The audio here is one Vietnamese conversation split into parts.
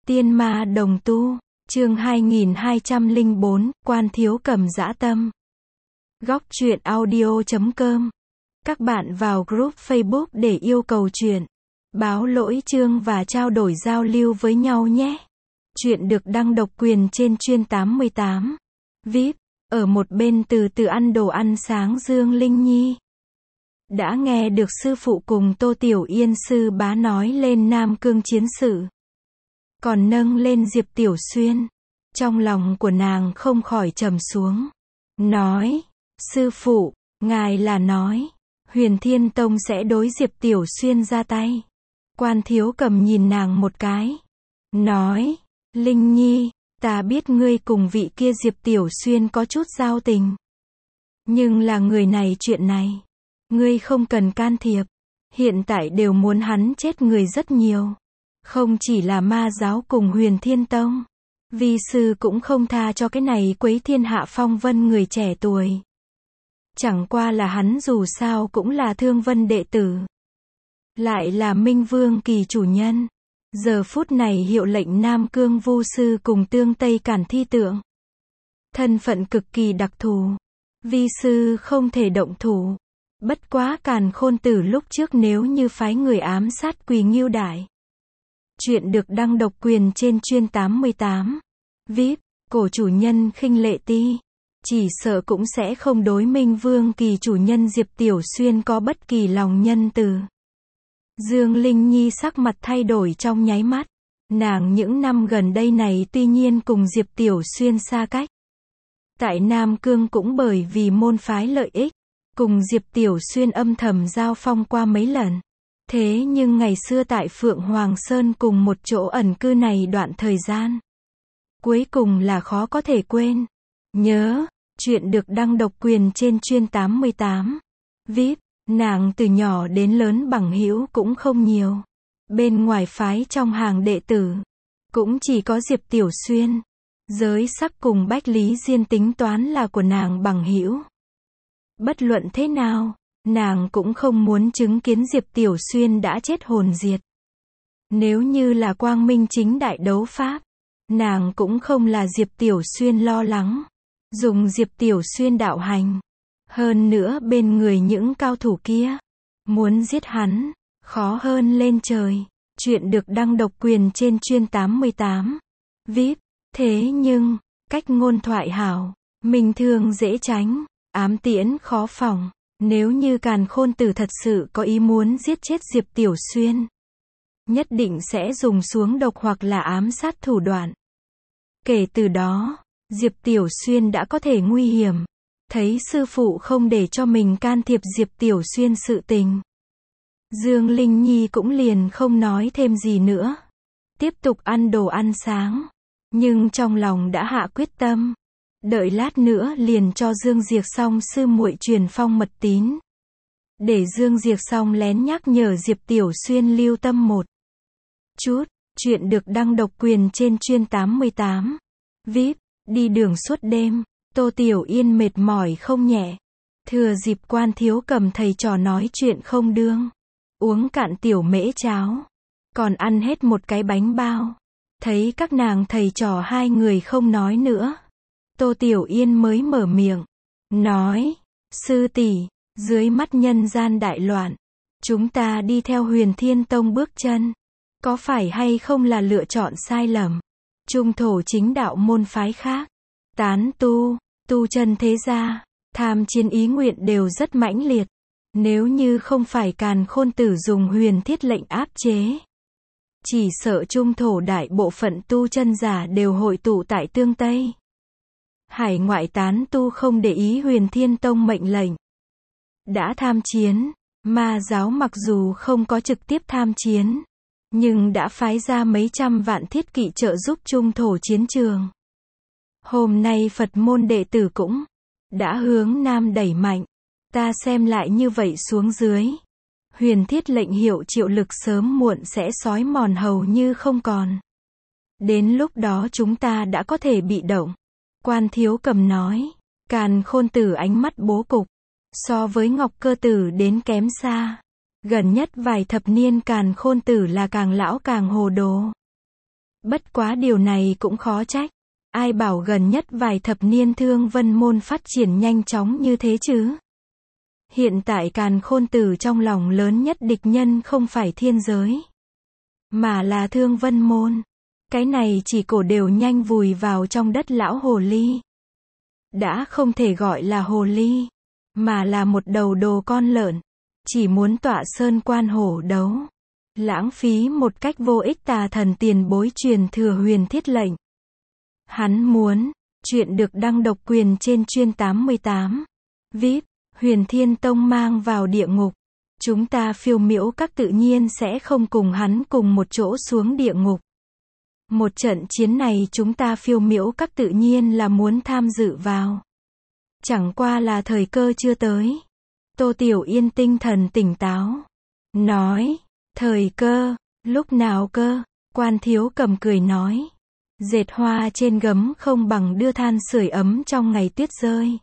Tiên ma đồng tu, chương 2204, Quan Thiếu Cầm dã tâm. Góc truyện audio.com. Các bạn vào group Facebook để yêu cầu truyện, báo lỗi chương và trao đổi giao lưu với nhau nhé. Truyện được đăng độc quyền trên Chuyên 88. VIP, ở một bên từ từ ăn đồ ăn sáng Dương Linh Nhi đã nghe được sư phụ cùng Tô Tiểu Yên sư bá nói lên Nam Cương chiến sự, còn nâng lên Diệp Tiểu Xuyên. Trong lòng của nàng không khỏi trầm xuống. Nói, sư phụ, ngài là nói, Huyền Thiên Tông sẽ đối Diệp Tiểu Xuyên ra tay. Quan Thiếu Cầm nhìn nàng một cái. Nói, Linh Nhi, ta biết ngươi cùng vị kia Diệp Tiểu Xuyên có chút giao tình. Nhưng là người này chuyện này, ngươi không cần can thiệp. Hiện tại đều muốn hắn chết người rất nhiều. Không chỉ là ma giáo cùng Huyền Thiên Tông, vi sư cũng không tha cho cái này quấy thiên hạ phong vân người trẻ tuổi. Chẳng qua là hắn dù sao cũng là Thương Vân đệ tử, lại là Minh Vương kỳ chủ nhân. Giờ phút này hiệu lệnh Nam Cương Vu sư cùng Tương Tây Cản thi tượng, thân phận cực kỳ đặc thù, vi sư không thể động thủ. Bất quá Càn Khôn Tử lúc trước nếu như phái người ám sát Quỳ Ngưu Đại. Chuyện được đăng độc quyền trên Chuyên 88. VIP, cổ chủ nhân Khinh Lệ Ti, chỉ sợ cũng sẽ không đối Minh Vương kỳ chủ nhân Diệp Tiểu Xuyên có bất kỳ lòng nhân từ. Dương Linh Nhi sắc mặt thay đổi trong nháy mắt. Nàng những năm gần đây này tuy nhiên cùng Diệp Tiểu Xuyên xa cách. Tại Nam Cương cũng bởi vì môn phái lợi ích, cùng Diệp Tiểu Xuyên âm thầm giao phong qua mấy lần. Thế nhưng ngày xưa tại Phượng Hoàng Sơn cùng một chỗ ẩn cư này đoạn thời gian, cuối cùng là khó có thể quên. Nhớ, chuyện được đăng độc quyền trên Chuyên 88. VIP, nàng từ nhỏ đến lớn bằng hữu cũng không nhiều. Bên ngoài phái trong hàng đệ tử, cũng chỉ có Diệp Tiểu Xuyên. Giới sắc cùng Bách Lý Diên tính toán là của nàng bằng hữu. Bất luận thế nào, nàng cũng không muốn chứng kiến Diệp Tiểu Xuyên đã chết hồn diệt. Nếu như là quang minh chính đại đấu pháp, nàng cũng không là Diệp Tiểu Xuyên lo lắng. Dùng Diệp Tiểu Xuyên đạo hành. Hơn nữa bên người những cao thủ kia, muốn giết hắn, khó hơn lên trời. Chuyện được đăng độc quyền trên Chuyên 88. VIP, thế nhưng, cách ngôn thoại hảo, minh thương dễ tránh, ám tiễn khó phòng. Nếu như Càn Khôn Tử thật sự có ý muốn giết chết Diệp Tiểu Xuyên, nhất định sẽ dùng xuống độc hoặc là ám sát thủ đoạn. Kể từ đó, Diệp Tiểu Xuyên đã có thể nguy hiểm. Thấy sư phụ không để cho mình can thiệp Diệp Tiểu Xuyên sự tình, Dương Linh Nhi cũng liền không nói thêm gì nữa. Tiếp tục ăn đồ ăn sáng. Nhưng trong lòng đã hạ quyết tâm. Đợi lát nữa liền cho Dương Diệc Song sư muội truyền phong mật tín. Để Dương Diệc Song lén nhắc nhở Diệp Tiểu Xuyên lưu tâm một chút. Chuyện được đăng độc quyền trên Chuyên 88. VIP, đi đường suốt đêm, Tô Tiểu Yên mệt mỏi không nhẹ. Thừa dịp Quan Thiếu Cầm thầy trò nói chuyện không đương, uống cạn tiểu mễ cháo, còn ăn hết một cái bánh bao. Thấy các nàng thầy trò hai người không nói nữa, Tô Tiểu Yên mới mở miệng, nói, sư tỷ, dưới mắt nhân gian đại loạn, chúng ta đi theo Huyền Thiên Tông bước chân, có phải hay không là lựa chọn sai lầm? Trung thổ chính đạo môn phái khác, tán tu chân thế gia, tham chiến ý nguyện đều rất mãnh liệt. Nếu như không phải Càn Khôn Tử dùng huyền thiết lệnh áp chế, chỉ sợ trung thổ đại bộ phận tu chân giả đều hội tụ tại Tương Tây. Hải ngoại tán tu không để ý Huyền Thiên Tông mệnh lệnh, đã tham chiến. Ma giáo mặc dù không có trực tiếp tham chiến, nhưng đã phái ra mấy trăm vạn thiết kỵ trợ giúp trung thổ chiến trường. Hôm nay Phật môn đệ tử cũng đã hướng Nam đẩy mạnh. Ta xem lại như vậy xuống dưới, huyền thiết lệnh hiệu triệu lực sớm muộn sẽ xói mòn hầu như không còn. Đến lúc đó chúng ta đã có thể bị động. Quan Thiếu Cầm nói, Càn Khôn Tử ánh mắt bố cục, so với Ngọc Cơ Tử đến kém xa. Gần nhất vài thập niên Càn Khôn Tử là càng lão càng hồ đồ. Bất quá điều này cũng khó trách. Ai bảo gần nhất vài thập niên Thương Vân Môn phát triển nhanh chóng như thế chứ? Hiện tại Càn Khôn Tử trong lòng lớn nhất địch nhân không phải thiên giới, mà là Thương Vân Môn. Cái này chỉ cổ đều nhanh vùi vào trong đất lão hồ ly. Đã không thể gọi là hồ ly, mà là một đầu đồ con lợn. Chỉ muốn tọa sơn quan hổ đấu. Lãng phí một cách vô ích tà thần tiền bối truyền thừa huyền thiết lệnh. Hắn muốn, chuyện được đăng độc quyền trên chuyên 88. VIP, Huyền Thiên Tông mang vào địa ngục. Chúng ta Phiêu Miễu Các tự nhiên sẽ không cùng hắn cùng một chỗ xuống địa ngục. Một trận chiến này chúng ta Phiêu Miễu Các tự nhiên là muốn tham dự vào. Chẳng qua là thời cơ chưa tới. Tô Tiểu Yên tinh thần tỉnh táo. Nói, thời cơ, lúc nào cơ? Quan Thiếu Cầm cười nói. Dệt hoa trên gấm không bằng đưa than sưởi ấm trong ngày tuyết rơi.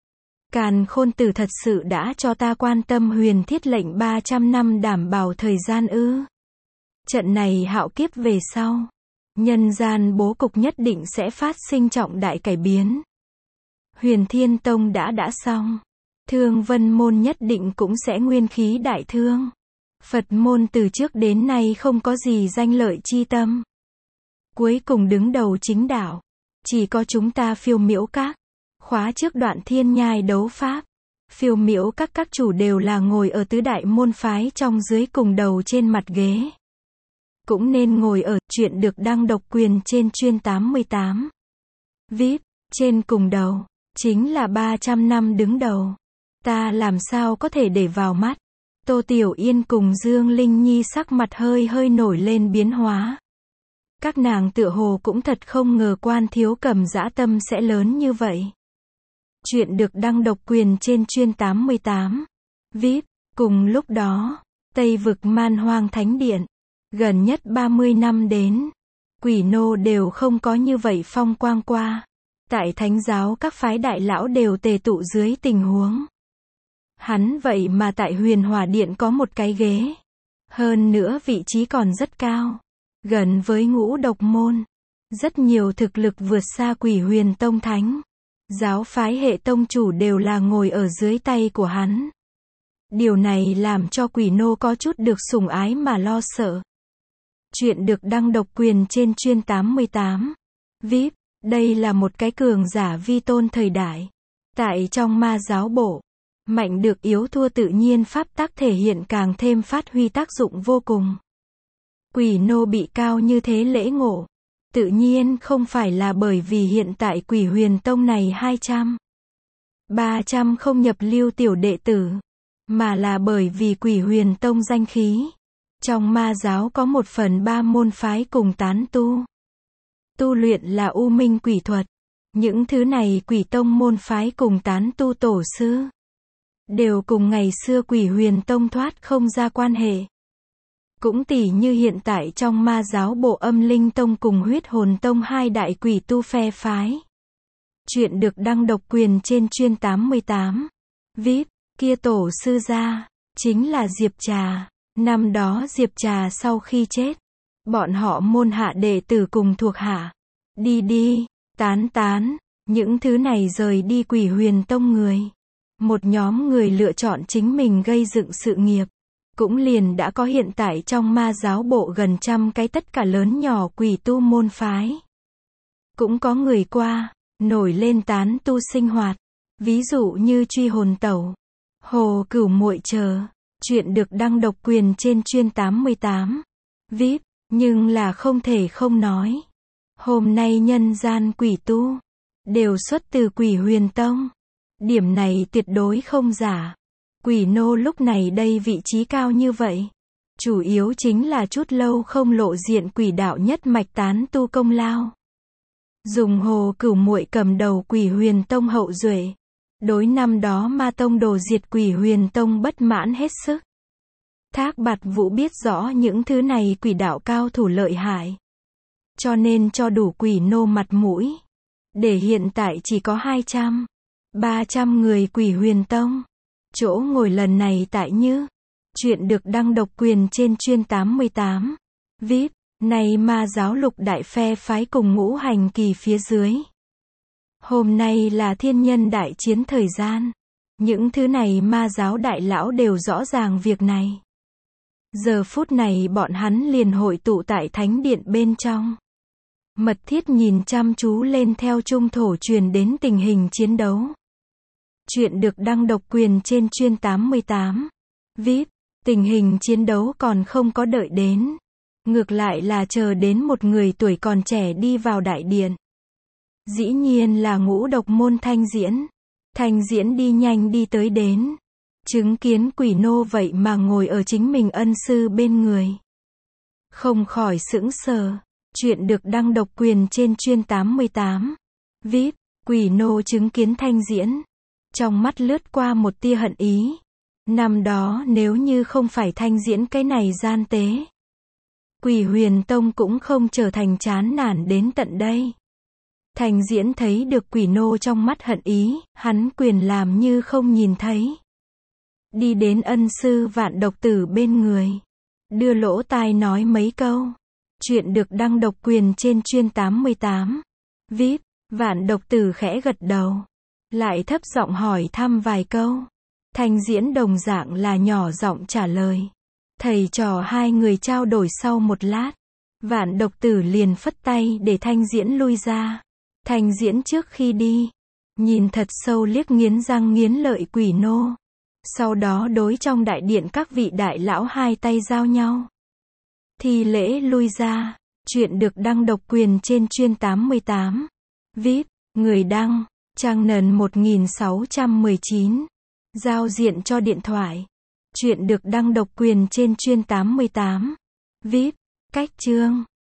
Càn Khôn Tử thật sự đã cho ta quan tâm huyền thiết lệnh 300 năm đảm bảo thời gian ư? Trận này hạo kiếp về sau, nhân gian bố cục nhất định sẽ phát sinh trọng đại cải biến. Huyền Thiên Tông đã xong. Thương Vân Môn nhất định cũng sẽ nguyên khí đại thương. Phật môn từ trước đến nay không có gì danh lợi chi tâm. Cuối cùng đứng đầu chính đạo. Chỉ có chúng ta Phiêu Miễu Các. Khóa trước đoạn thiên nhai đấu pháp. Phiêu Miễu các chủ đều là ngồi ở tứ đại môn phái trong dưới cùng đầu trên mặt ghế. Cũng nên ngồi ở chuyện được đăng độc quyền trên chuyên 88. VIP, trên cùng đầu. Chính là 300 năm đứng đầu. Ta làm sao có thể để vào mắt. Tô Tiểu Yên cùng Dương Linh Nhi sắc mặt hơi nổi lên biến hóa. Các nàng tựa hồ cũng thật không ngờ Quan Thiếu Cầm dã tâm sẽ lớn như vậy. Chuyện được đăng độc quyền trên chuyên 88. VIP, cùng lúc đó, Tây vực Man Hoang Thánh Điện. Gần nhất 30 năm đến, quỷ nô đều không có như vậy phong quang qua. Tại thánh giáo các phái đại lão đều tề tụ dưới tình huống. Hắn vậy mà tại Huyền Hỏa Điện có một cái ghế. Hơn nữa vị trí còn rất cao. Gần với Ngũ Độc Môn. Rất nhiều thực lực vượt xa Quỷ Huyền Tông Thánh. Giáo phái hệ tông chủ đều là ngồi ở dưới tay của hắn. Điều này làm cho quỷ nô có chút được sủng ái mà lo sợ. Chuyện được đăng độc quyền trên chuyên 88. VIP, đây là một cái cường giả vi tôn thời đại. Tại trong ma giáo bộ, mạnh được yếu thua tự nhiên pháp tắc thể hiện càng thêm phát huy tác dụng vô cùng. Quỷ nô bị cao như thế lễ ngộ. Tự nhiên không phải là bởi vì hiện tại Quỷ Huyền Tông này 200, 300 không nhập lưu tiểu đệ tử. Mà là bởi vì Quỷ Huyền Tông danh khí. Trong ma giáo có 1/3 môn phái cùng tán tu. Tu luyện là U Minh quỷ thuật. Những thứ này quỷ tông môn phái cùng tán tu tổ sư. Đều cùng ngày xưa Quỷ Huyền Tông thoát không ra quan hệ. Cũng tỉ như hiện tại trong ma giáo bộ Âm Linh Tông cùng Huyết Hồn Tông hai đại quỷ tu phe phái. Chuyện được đăng độc quyền trên chuyên 88. VIP, kia tổ sư gia, chính là Diệp Trà. Năm đó Diệp Trà sau khi chết, bọn họ môn hạ đệ tử cùng thuộc hạ. Đi, tán, những thứ này rời đi Quỷ Huyền Tông người. Một nhóm người lựa chọn chính mình gây dựng sự nghiệp. Cũng liền đã có hiện tại trong ma giáo bộ gần 100 cái tất cả lớn nhỏ quỷ tu môn phái. Cũng có người qua, nổi lên tán tu sinh hoạt. Ví dụ như Truy Hồn Tẩu, Hồ Cửu Muội chờ. Chuyện được đăng độc quyền trên chuyên 88. VIP, nhưng là không thể không nói. Hôm nay nhân gian quỷ tu, đều xuất từ Quỷ Huyền Tông. Điểm này tuyệt đối không giả. Quỷ nô lúc này đây vị trí cao như vậy. Chủ yếu chính là chút lâu không lộ diện quỷ đạo nhất mạch tán tu công lao. Dùng Hồ Cửu Muội cầm đầu Quỷ Huyền Tông hậu duệ. Đối năm đó ma tông đồ diệt Quỷ Huyền Tông bất mãn hết sức. Thác Bạt Vũ biết rõ những thứ này quỷ đạo cao thủ lợi hại. Cho nên cho đủ quỷ nô mặt mũi. Để hiện tại chỉ có 200, 300 người Quỷ Huyền Tông. Chỗ ngồi lần này tại như. Chuyện được đăng độc quyền trên chuyên 88. VIP, Nay ma giáo lục đại phe phái cùng ngũ hành kỳ phía dưới. Hôm nay là thiên nhân đại chiến thời gian. Những thứ này ma giáo đại lão đều rõ ràng việc này. Giờ phút này bọn hắn liền hội tụ tại thánh điện bên trong. Mật thiết nhìn chăm chú lên theo trung thổ truyền đến tình hình chiến đấu. Chuyện được đăng độc quyền trên chuyên 88. VIP, tình hình chiến đấu còn không có đợi đến. Ngược lại là chờ đến một người tuổi còn trẻ đi vào đại điện. Dĩ nhiên là Ngũ Độc Môn Thanh Diễn. Thanh Diễn đi nhanh đi tới đến. Chứng kiến quỷ nô vậy mà ngồi ở chính mình ân sư bên người. Không khỏi sững sờ. Chuyện được đăng độc quyền trên chuyên 88. VIP, quỷ nô chứng kiến Thanh Diễn. Trong mắt lướt qua một tia hận ý. Năm đó nếu như không phải Thanh Diễn cái này gian tế. Quỷ Huyền Tông cũng không trở thành chán nản đến tận đây. Thanh Diễn thấy được quỷ nô trong mắt hận ý, hắn quyền làm như không nhìn thấy. Đi đến ân sư Vạn Độc Tử bên người. Đưa lỗ tai nói mấy câu. Chuyện được đăng độc quyền trên chuyên 88. VIP, Vạn Độc Tử khẽ gật đầu. Lại thấp giọng hỏi thăm vài câu. Thanh Diễn đồng dạng là nhỏ giọng trả lời. Thầy trò hai người trao đổi sau một lát. Vạn Độc Tử liền phất tay để Thanh Diễn lui ra. Thanh Diễn trước khi đi, nhìn thật sâu liếc nghiến răng nghiến lợi quỷ nô. Sau đó đối trong đại điện các vị đại lão hai tay giao nhau. Thi lễ lui ra. Chuyện được đăng độc quyền trên chuyên 88. VIP, người đăng, trang nền 1619. Giao diện cho điện thoại. Chuyện được đăng độc quyền trên chuyên 88. VIP, cách chương.